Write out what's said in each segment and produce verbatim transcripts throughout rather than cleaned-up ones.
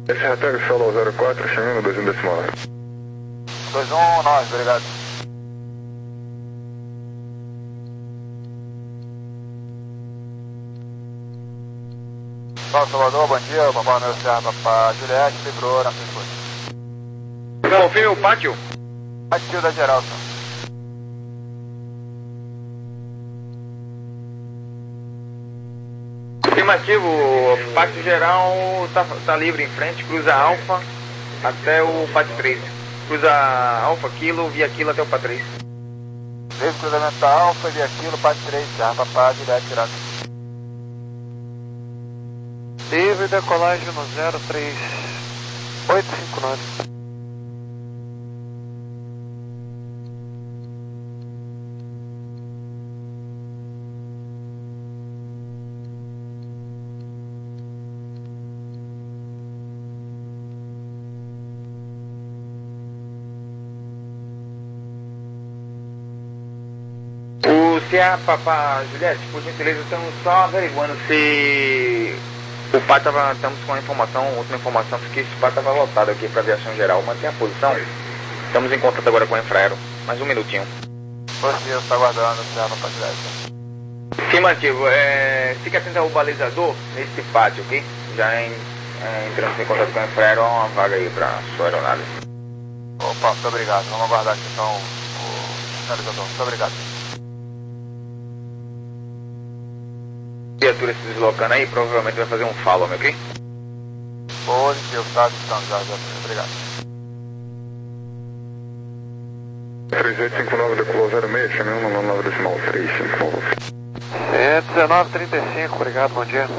Esse retorno solo zero quatro, chamando dois um decimal. dois um nove, obrigado. Paulo Salvador, bom dia, Papai Noel Serra, Papai Juliette, livrou na frente. Confirme o pátio. Pátio da Geralson. Afirmativo, o pátio geral tá, tá livre em frente, cruza Alfa até o pátio três. Cruza Alfa, Kilo, via Kilo até o pátio três. Livre cruzamento da Alfa, via Kilo, pátio três, Serra, Papai Juliette, Geralson. Livre decolagem no zero três oito cinco nove. O Serra, Papai Juliette, por gentileza, estamos só averiguando se o pátio tava, estamos com a informação, última informação, que esse pátio estava lotado aqui para aviação geral. Mantém a posição. Estamos em contato agora com o Infraero. Mais um minutinho. Você está aguardando, Serra, Papai Juliette. Afirmativo, é, fica atento ao balizador nesse pátio, ok? Já em, é, entramos em contato com o Infraero, há uma vaga aí para sua aeronave. Opa, muito obrigado. Vamos aguardar aqui então o sinalizador. Muito obrigado. Criatura se deslocando aí, provavelmente vai fazer um follow, ok? Positivo, tá distante já, já. Obrigado. três oito cinco nove, decolou zero seis, chamando no nove decimal três cinco nove. cento e dezenove trinta e cinco, obrigado, bom dia.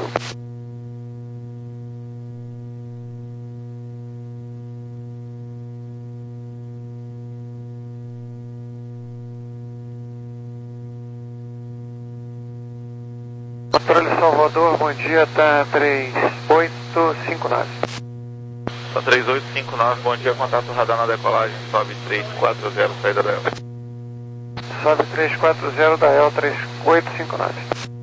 Controle Salvador, bom dia, tá três oito cinco nove. Tá três oito cinco nove, bom dia, contato radar na decolagem, sobe três quatro zero, saída da E L. Sobe três quatro zero da E L três oito cinco nove.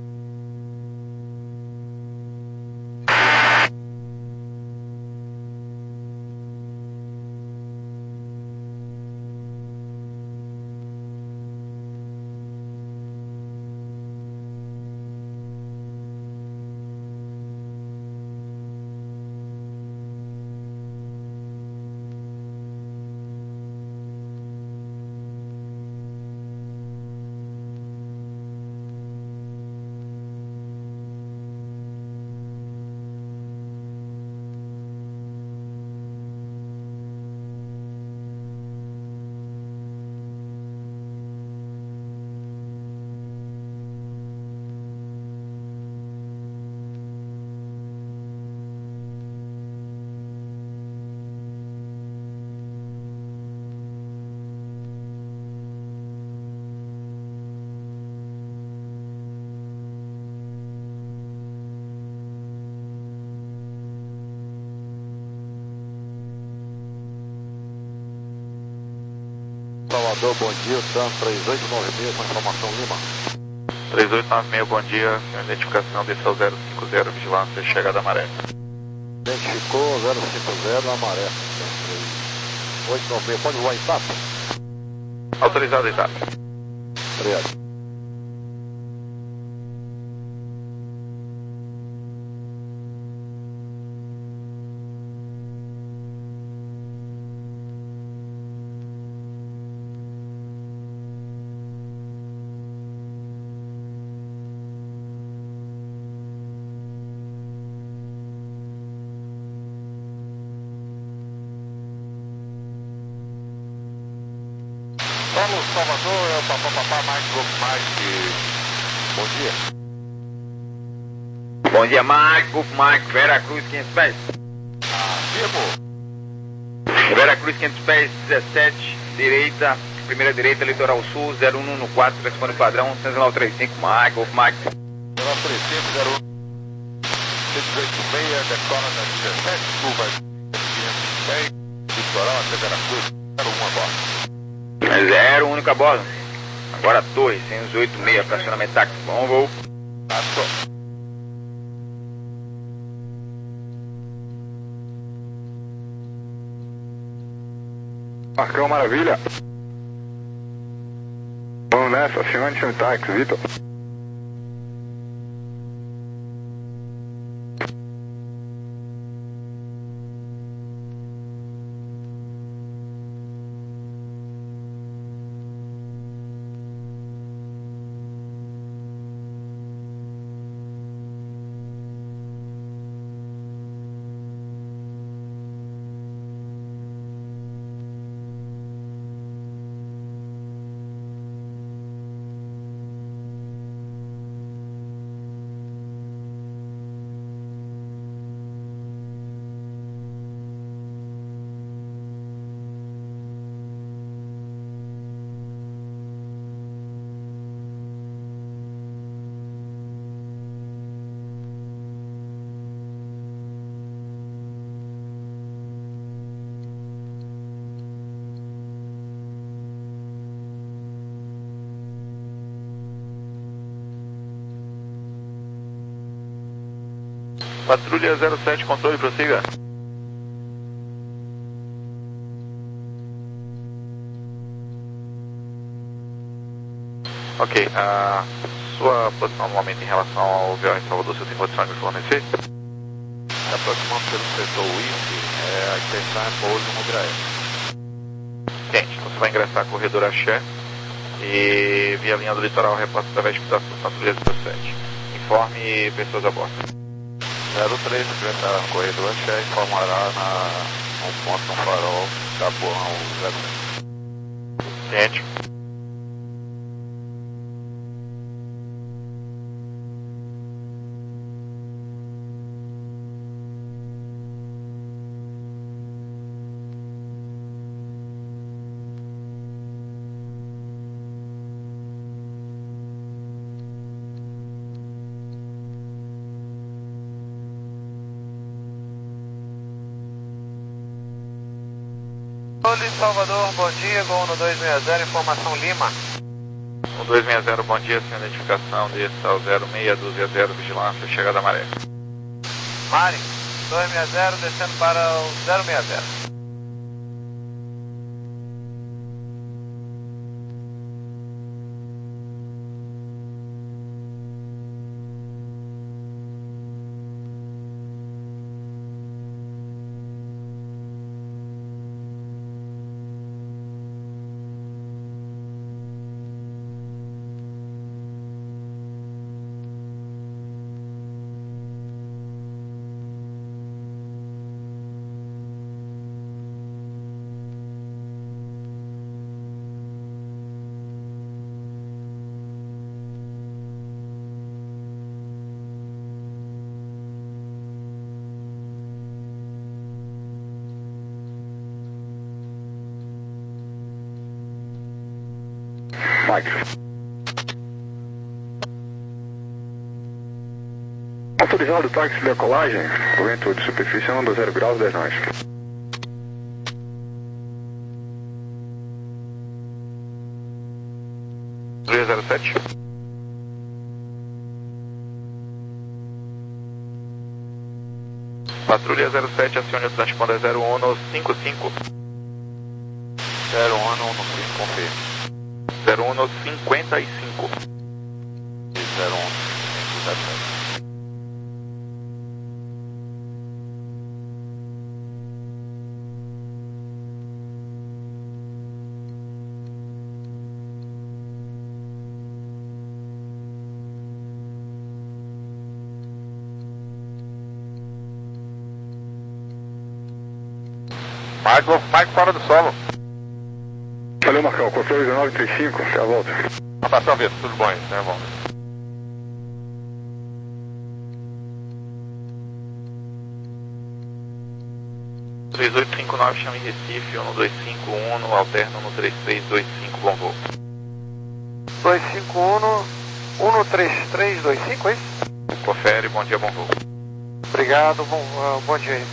Salvador, bom dia, Sam três oito nove seis, com informação Lima. três oito nove seis, bom dia, identificação desse é o zero cinco zero, vigilância, chegada à maré. Identificou zero cinco zero na maré. três oito nove seis, pode voar em T A P? Autorizado em T A P. Obrigado. Paulo Salvador, é o Papapá Mike Golf Mike. Bom dia. Bom dia, Mike, Golf Mike, Veracruz, quinhentos pés. Afirmo. Veracruz, quinhentos pés, dezessete, direita, primeira direita, litoral sul, zero um um quatro, telefone padrão, cento e nove trinta e cinco, Mike, Golf Mike. zero nove três cinco zero um cento e oito seis, decola na dezessete, curva quinhentos pés, litoral até Veracruz, zero um a bordo. Zero, único a bordo. Agora torre, cento e oito seis, fracionamento táxi, bom voo. Passou. Marcão, maravilha. Vamos nessa, acione seu táxi, Vitor. Patrulha zero sete, controle, prossiga. Ok, a sua posição no momento em relação ao V O em Salvador, você tem condição de me fornecer? Se aproximando pelo setor W I F, é, a intenção é pouso no Grael. Gente, você vai ingressar corredor Axé e via linha do litoral reporta através da patrulha zero sete. Informe pessoas a bordo. zero três, secretário no corredor Axé, informará na, no ponto no farol da Borrão zero sete. Gente. Oi, Salvador, bom dia, Gol no dois seis zero, informação Lima. No dois seis zero, bom dia, sem identificação, desça ao zero seis dois zero, vigilância, chegada a maré. Mari, dois seis zero, descendo para o zero seis zero. Mike. Autorizado o táxi de decolagem, vento de superfície onda zero graus, dez nós. Patrulha zero sete. Patrulha zero sete, acione o transponder zero um cinco cinco. zero um no cinco, confirme. zero um cinquenta e cinco. zero um cinco zero sete. Michael, Michael fora do solo. Valeu, Marcão, controle dezenove trinta e cinco, até a volta. Abração, Vitor, tudo bom, até a volta. três oito cinco nove, chame Recife, um dois cinco um, alterno no três três dois cinco, bom voo. dois cinco um, um três três dois cinco, é isso? Confere, bom dia, bom voo. Obrigado, bom, uh, bom dia aí.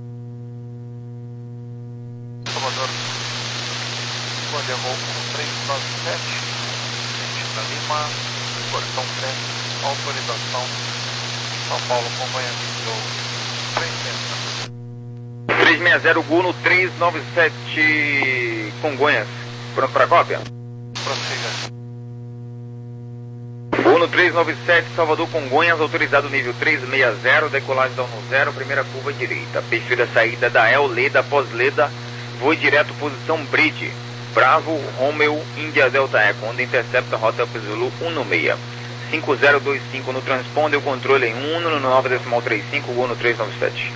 Salvador. Bom dia, voo com três nove sete, da Lima, Portão Trem, autorização, São Paulo, acompanhamento do três seis zero. três seis zero, Gol no três nove sete, Congonhas. Pronto para cópia? Prossiga. Voo no três nove sete, Salvador Congonhas, autorizado nível três seis zero, decolagem down no zero, primeira curva direita. Perfil da saída da El Leda, pós-Leda, voo direto, posição Bridge. Bravo, Romeo, Índia Delta Eco, onda intercepta, rota Zulu um no seis. cinco zero dois cinco no transponder, o controle em um no nove decimal trinta e cinco, voo no três nove sete.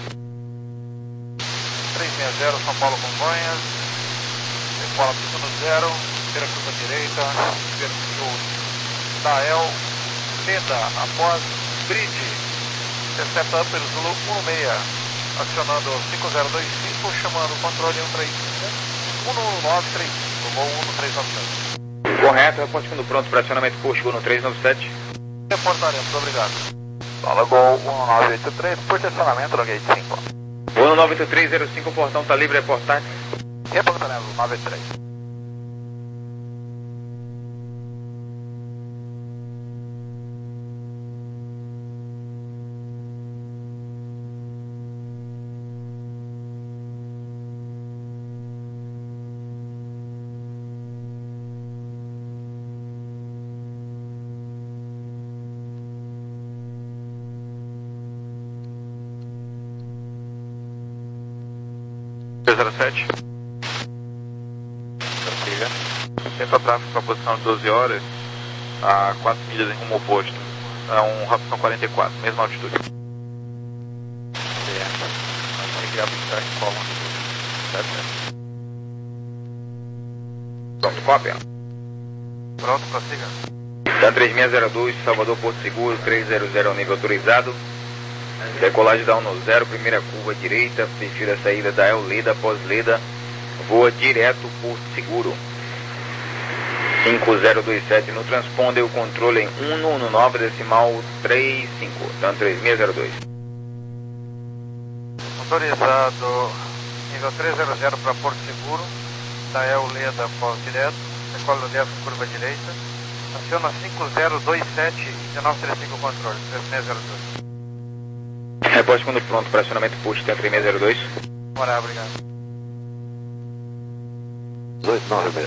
três seis zero, São Paulo Congonhas. Decola tudo no zero, primeira curva direita, perfil da El Leda, após Bridge, intercepta Upper Zulu um no seis, acionando cinco zero dois cinco, chamando o controle um três um, um no nove três cinco, voo um no três nove sete. Correto, reporte quando pronto para acionamento posto, voo no três nove sete. Reportaremos, obrigado. Fala Gol um nove oito três, por estacionamento no gate cinco. Voo no nove oito três zero cinco, o portão está livre, reportar. Reportaremos, nove oito três. três zero sete. Prossiga. Tenta tráfego para a posição de doze horas, a quatro milhas em rumo oposto. É um Robson quarenta e quatro, mesma altitude. Certo. Vamos criar buscar em forma. Certo. Pronto, cópia. Pronto, prossiga. Da três seis zero dois, Salvador Porto Seguro, três zero zero ao nível autorizado. Decolagem down no zero, primeira curva direita, perfil da saída da El Leda, pós-Leda, voa direto Porto Seguro. cinco zero dois sete no transponder, o controle em um no nove decimal trinta e cinco, então três seis zero dois. Autorizado nível três zero zero para Porto Seguro, da El Leda pós-direto, decola no dez curva direita, aciona cinco zero dois sete, dezenove trinta e cinco controle, três seis zero dois. Reporte quando pronto para acionamento posto, três seis zero dois. Bora, obrigado. dois nove seis.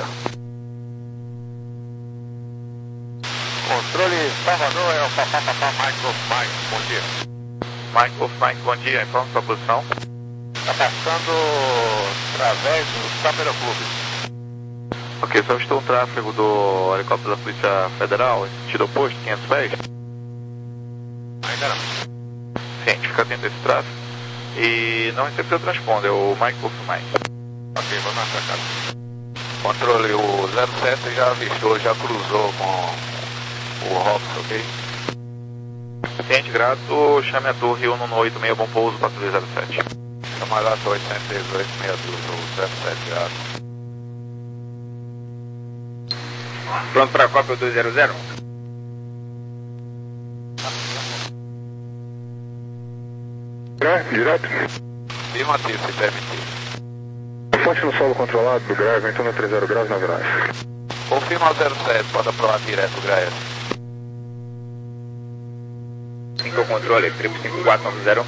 Controle Salvador é o Papá Papá Mike of Mike, bom dia. Mike of Mike, bom dia, informa sua posição. Está passando através do Câmara Clube. Ok, só estou um tráfego do helicóptero da Polícia Federal, em sentido oposto, quinhentos pés. Ainda não. Sim, a gente fica atento a esse tráfego. E não recebeu o transponder, o Mike of Mike. Ok, vamos lá pra cá. Controle, o zero sete já avistou, já cruzou com o Robson, ok? Ciente grato, chame a torre um no oito seis, bom pouso, patrulha zero sete. Camarada oitocentos e dezoito, meia dúzia, o zero sete grato. Pronto para a cópia dois zero zero. Grave, direto. Afirmativo, se permitir. Fonte no solo controlado do grave, então no três zero graus na viragem. Confirma o zero sete, pode aprovar direto o Graia. cinco controle, triplo cinco quatro nove zero.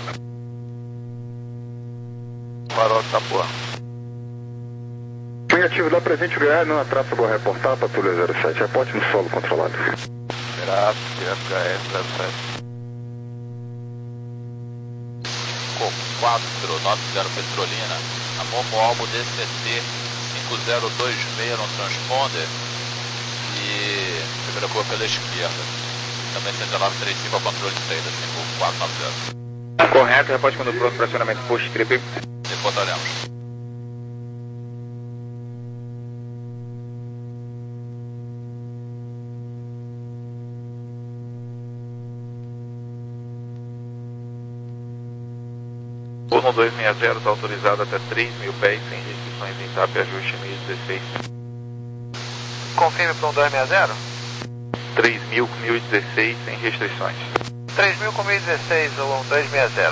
Farol de Tapuã. Negativo, dá presente o Graia, não atrasa, vou reportar, patrulha zero sete. Reporte no solo controlado. Graças, direto Graia, zero sete. quatro nove zero Petrolina, a Momo Albo D C T cinco zero dois seis no transponder e primeira curva pela esquerda. Também cento e nove trinta e cinco ao controle de saída cinco quatro nove zero. Correto, reporte quando pronto para acionamento posto, triplo. Reportaremos. Turno dois seis zero está autorizado até três mil pés, sem restrições em TAP e ajuste mil e dezesseis. Confirme para um dois seis zero. três mil com mil e dezesseis, sem restrições. três mil com mil e dezesseis, ou um dois seis zero.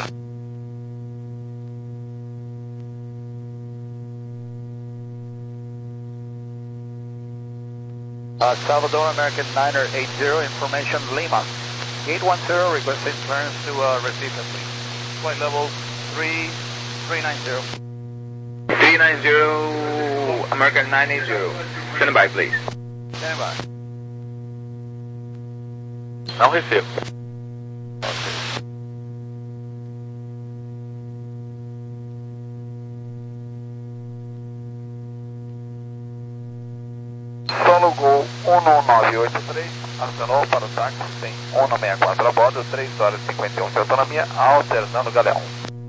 Uh, Salvador American Niner eight zero, information Lima. eight one zero, requesting clearance to uh, receive the fleet. Flight level three three nine zero. três three nine zero, American nine eight zero. Stand by, please. Stand by. Não recebo. Solo Gol um nove oito três, acionou para o táxi, tem um sessenta e quatro a bordo, três horas e cinquenta e um de autonomia, alternando Galeão.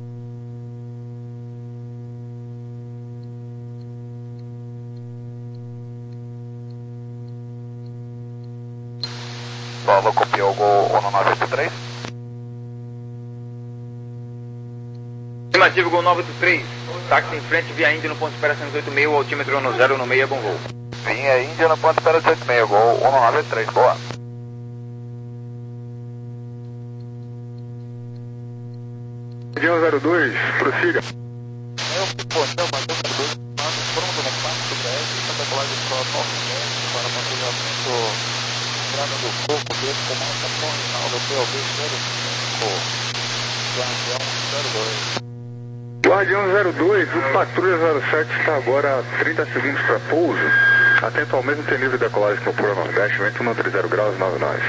Solo copiou o Gol um nove oito três. Afirmativo, Gol nove oito três. Táxi em frente, via Índia no ponto de espera cento e oito meio, altímetro no zero no meio, bom voo. Vinha Índia no ponto de espera dezoito meio, Gol um nove oito três, boa. Região zero dois, prossiga. Eu portão, bateu por dois, pronto no passo do G S, para decolagem para o nove dez, para patrulhamento, entrada do corpo, desse comando, capão, final do P O B zero cinco, Guardião zero dois. Guardião zero dois, o Patrulha zero sete está agora a trinta segundos para pouso. Atento ao mesmo ter nível de decolagem que o Pura Nordeste, vento cento e trinta graus, nove nove.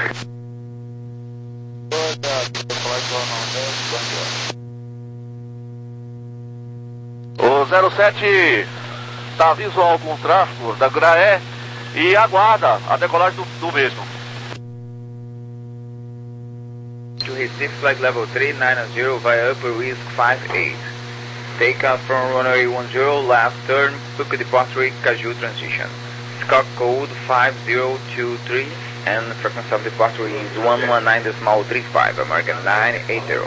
O zero sete dá visual com o tráfego da Graé e aguarda a decolagem do, do mesmo. To Recife, flight level three nine zero via Upper Risk five eight. Take off from runway one zero, left turn, book departure, Caju transition. Scout code five zero two three and frequency of departure is one one nine point three five, American nine eight zero.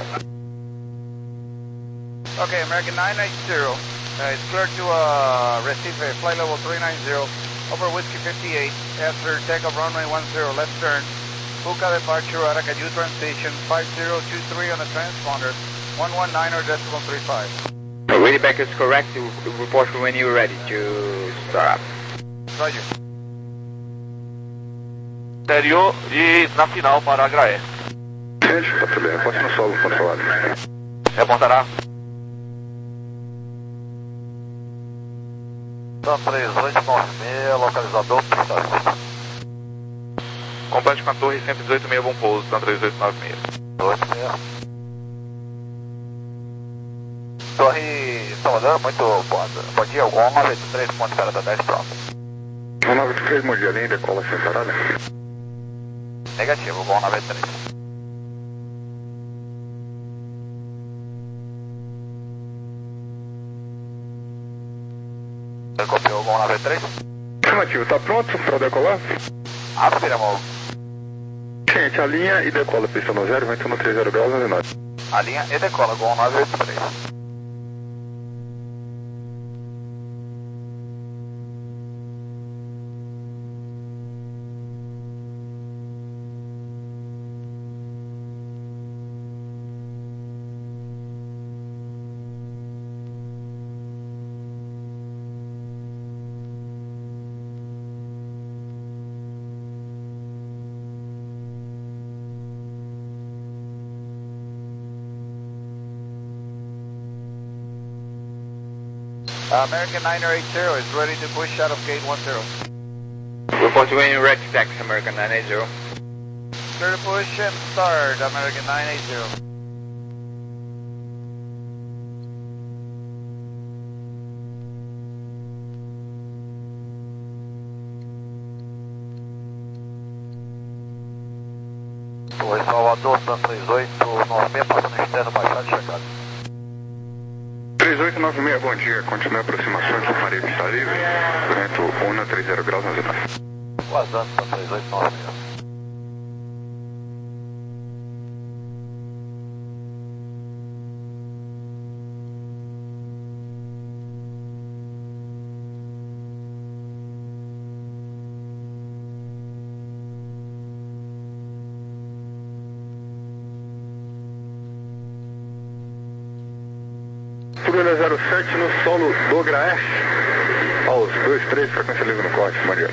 Okay, American nine eight zero. Uh, it's clear to uh, Recife, flight level three nine zero, over Whiskey fifty-eight, after takeoff runway one zero, left turn, Buca departure, Aracaju transition, five zero two three on the transponder, one one nine decimal three five. Ready back is correct, you report when you're ready to start up. Roger. Interior e na final para a Graé. Gente, Patrulha, reporte no solo, controlado. Reportará. São três oito nove seis, localizador, pista vista. Complete com a torre cento e dezoito meio, bom pouso, tá três oito nove seis. oito seis. Torre Salvador, muito boa. Bom dia, Gol nove oito três, ponto de espera da dez, pronto. um nove três, bom dia, linha, decola sem parada. Negativo, Gol nove oito três. Você copiou o Gol nove oito três? Afirmativo, tá pronto para decolar? Afirmou. Gente, a linha e decola, pista no zero, vento cento e trinta graus, nove nove. A linha e decola, Gol nove oito três. American nine eight zero is ready to push out of gate one zero. Report when you're ready to taxi, American nine eight zero. Clear to push and start, American nine eight zero. Torre Salvador, São três oito nove seis, passando externo, baixado, chegado. três oito nove seis, bom dia. Continue a aproximação de Maria Pista Livre. Vento cento e trinta graus, nove nove. Vazando para três oito nove seis. Patrulha zero sete no solo do Graé. Aos dois três, frequência livre no corte, Maria.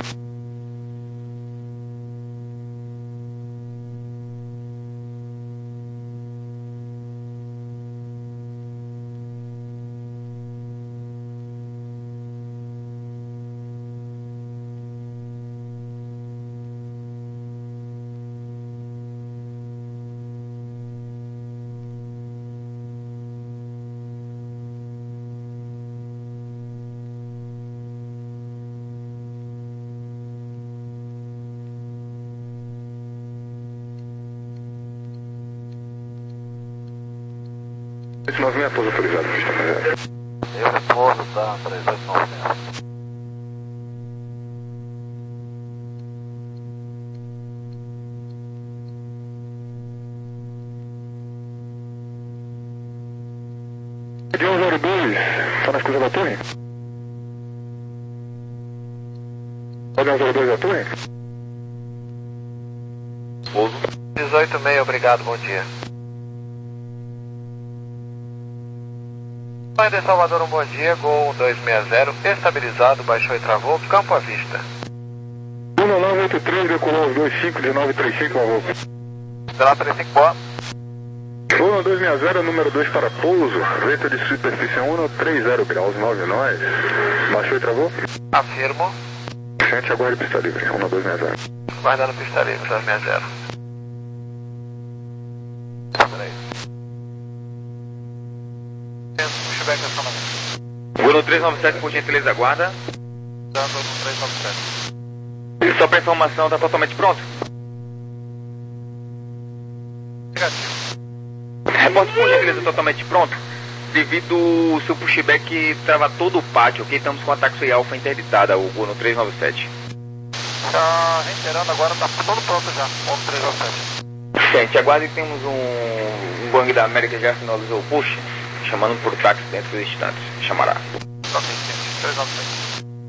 oito nove seis, pouso autorizado, pista zero. Eu repouso, tá? três oito nove seis. Avião zero dois, tá na escuta da torre? Avião zero dois da torre? Pouso. dezoito seis, obrigado, bom dia. De Salvador, um bom dia, Gol um dois seis zero, estabilizado, baixou e travou, campo à vista. um nove oito três, decolou os dois cinco de nove três cinco, avô. Será trinta e cinco, boa. um dois seis zero, número dois para pouso, vento de superfície um trinta graus, nove nós, baixou e travou? Afirmo. Gente, agora pista livre, um dois seis zero. Guardando pista livre, dois seis zero. Pushback acionamento. Gol três nove sete, por gentileza, aguarda. Dando no três nove sete. E só para informação, está totalmente pronto? Negativo. Reporte por gentileza totalmente pronto. Devido o seu pushback trava todo o pátio, ok? Estamos com a taxi alfa interditada, o Gol três nove sete. Tá reiterando agora, tá todo pronto já, Gol três nove sete. Gente, aguarde que temos um, um Boeing da América que já finalizou o push, chamando por táxi dentro dos instantes. Chamará. Ok, três nove sete.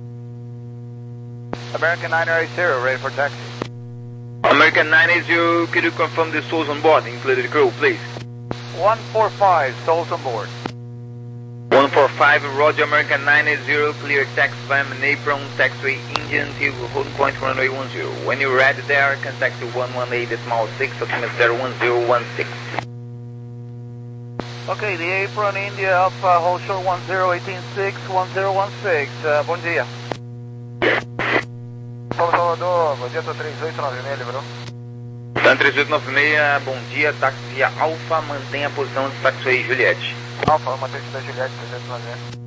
American nine eight zero, ready for taxi. American nine eight zero, could you confirm the souls on board, including the crew, please? one four five, souls on board. one four five, Roger, American nine eight zero, clear taxi climb and apron, taxiway engine to holding point runway one zero. When you're ready there, contact one one eight decimal six, altimeter zero one zero one six. Ok, the apron India Alpha, hold short one zero one eight six, one zero one six, uh, bom dia. São Salvador, bom dia, tô três oito nove seis, lembrou? Dan três oito nove seis, bom dia, táxi Alfa, mantenha a posição de taxiway Juliette. Alfa, mantenha da Juliette, três oito nove seis.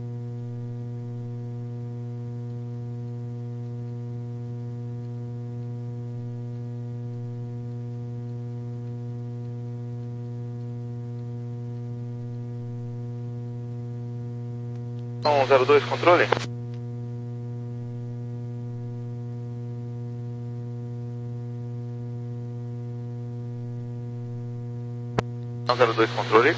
um zero dois, controle. um zero dois, controle.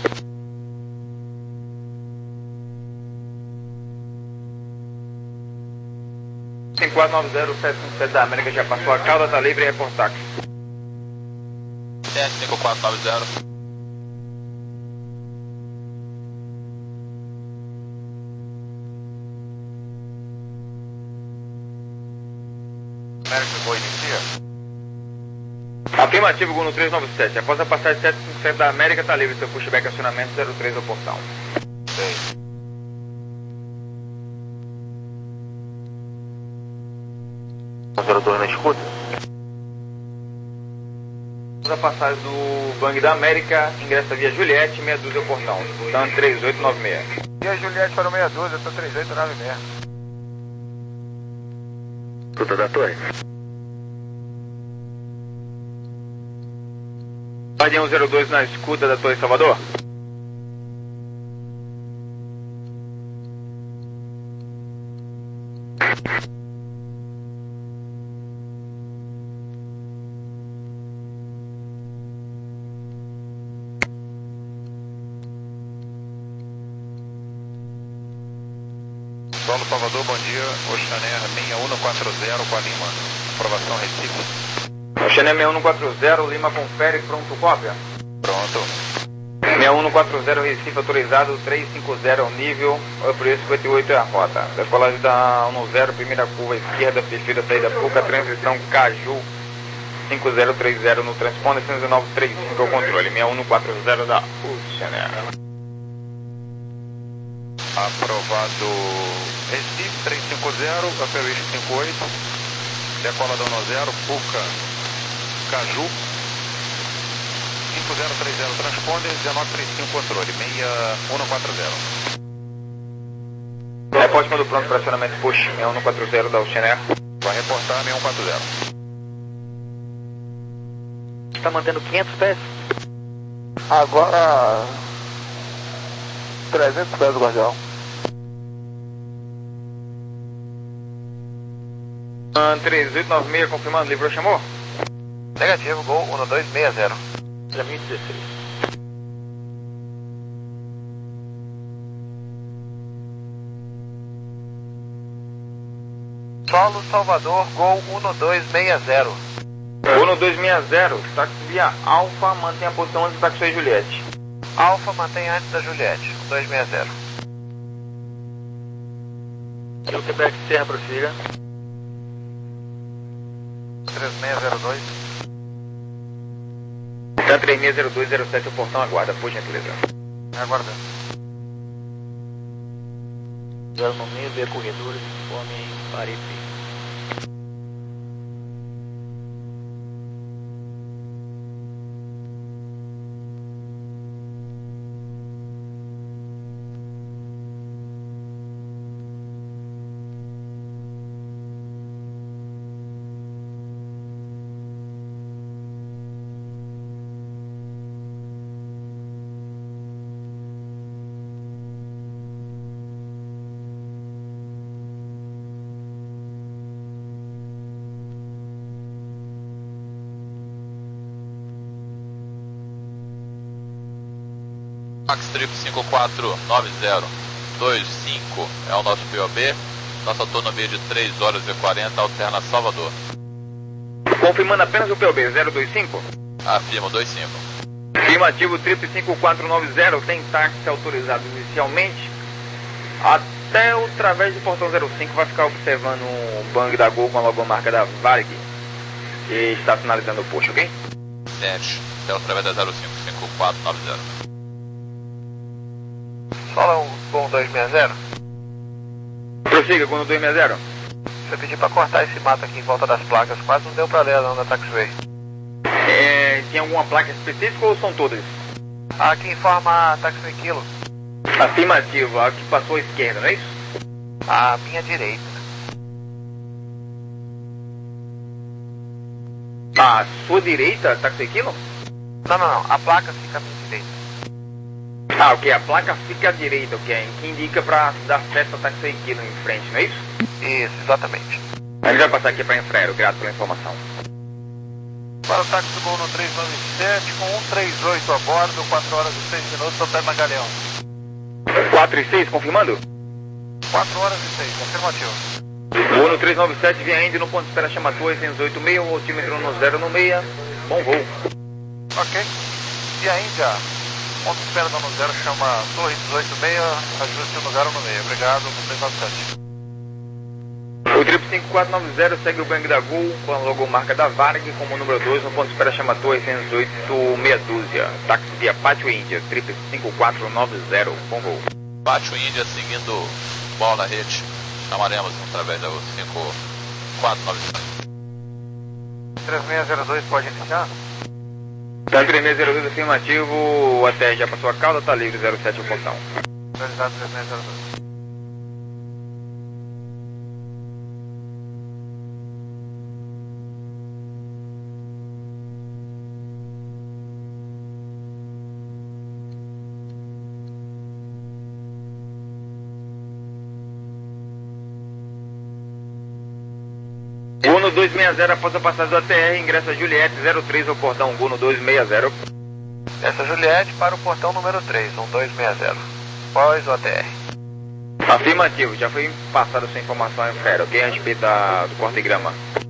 cinco quatro nove zero sete cinco sete da América já passou a cauda, tá livre e report táxi. T cinco quatro nove zero. América, vou iniciar. Afirmativo, Gol três nove sete. Após a passagem sete cinco sete da América, tá livre seu pushback acionamento zero três ao portão. Bem. zero dois na escuta. Após a passagem do Boeing da América, ingressa via Juliette, meia dúzia ao portão. Dan três oito nove seis. E a Juliette para o meia dúzia, eu tô três oito nove seis. Escuta da torre? Guardião zero dois na escuta da Torre Salvador. Solo Salvador, bom dia. Oceanair seis um quatro zero com a Lima. Aprovação Recife. Oceanair seis um quatro zero, Lima confere, pronto, cópia. Pronto. seis um quatro zero, Recife autorizado, três cinco zero ao nível, por isso cinquenta e oito é a rota. Decolagem da um zero, primeira curva esquerda, perfil da saída Puca, transição Caju, cinco zero três zero no transponder, cento e nove trinta e cinco ao controle, seis um quatro zero da Oceanair. Aprovado Recife três cinco zero, Aferrich cinco oito, decola da um zero, Puca, Caju, cinco zero três zero transponder, dezenove trinta e cinco controle, seis um quatro zero. Reporte quando pronto para acionamento push, seis um quatro zero da Oceanair. Vai reportar seis um quatro zero. Está mantendo quinhentos pés? Agora trezentos pés, Guardião. Uh, três oito nove seis, confirmando, livrou, chamou? Negativo, Gol um dois seis zero. Para mim, dezesseis. Solo Salvador, Gol um dois seis zero. um dois seis zero, táxi via Alfa, mantém a posição antes do táxi Juliette. Alfa mantém antes da Juliette, um dois seis zero. E o Quebec Serra, prossiga. três seis zero dois. Tá três seis zero dois zero sete, o portão aguarda, por gentileza. Aguardando. Zero no meio, B corredores, informe Paripe. Max Trip cinco quatro nove zero dois cinco é o nosso P O B. Nossa autonomia de três horas e quarenta alterna Salvador. Confirmando apenas o P O B zero dois cinco. Afirmo dois cinco. Afirmativo Trip cinco quatro nove zero, tem táxi autorizado inicialmente. Até o través do portão zero cinco vai ficar observando o bang da Gol com a logomarca da Varg, que está finalizando o posto, ok? Sete, até o través da zero cinco cinco quatro nove zero. Fala um Gol dois seis zero. Prossiga com o dois seis zero. Você pediu pra cortar esse mato aqui em volta das placas, quase não deu pra ler não da taxiway. É, tem alguma placa específica ou são todas? Aqui informa a taxiway Kilo. Afirmativo, a que passou à esquerda, não é isso? À minha direita. À sua direita, táxi aquilo? Não, não, não, a placa fica à minha direita. Ah, ok, a placa fica à direita, ok, que indica pra dar acesso ao táxi aquilo em frente, não é isso? Isso, exatamente. A gente vai passar aqui para Infraero, grato pela informação. Para o táxi Gol no três nove sete, com um três oito a bordo, quatro horas e seis minutos, Hotel Magaleão. quatro e seis, confirmando? quatro horas e seis, afirmativo. Voo no três nove sete, via ainda no ponto de espera chama Torre seiscentos e oitenta e seis, o altímetro no zero no meia, bom voo. Ok. E a Índia, ponto de espera no zero chama Torre dezoito e seis, ajuste no zero no meia. Obrigado, três nove sete. O Trip cinco quatro nove zero segue o bang da Gol com a logomarca da Varg como número dois no ponto de espera chama Torre seiscentos e oito, meia dúzia. Táxi via Pátio Índia, Trip cinco quatro nove zero, bom voo. Pátio Índia seguindo bola na rede. Chamaremos através da cinco quatro nove zero. três seis zero dois pode iniciar? Tá três seis zero dois afirmativo, o A T R já passou a cauda, tá livre zero sete o portão. Realizado três seis zero dois. Gol no dois seis zero após a passagem do A T R, ingressa Juliette zero três ao portão Gol no dois seis zero. Essa é Juliette para o portão número três, um dois seis zero. Pós o A T R. Afirmativo, já foi passada a sua informação em fera, ok? A respeito da, do corte de grama.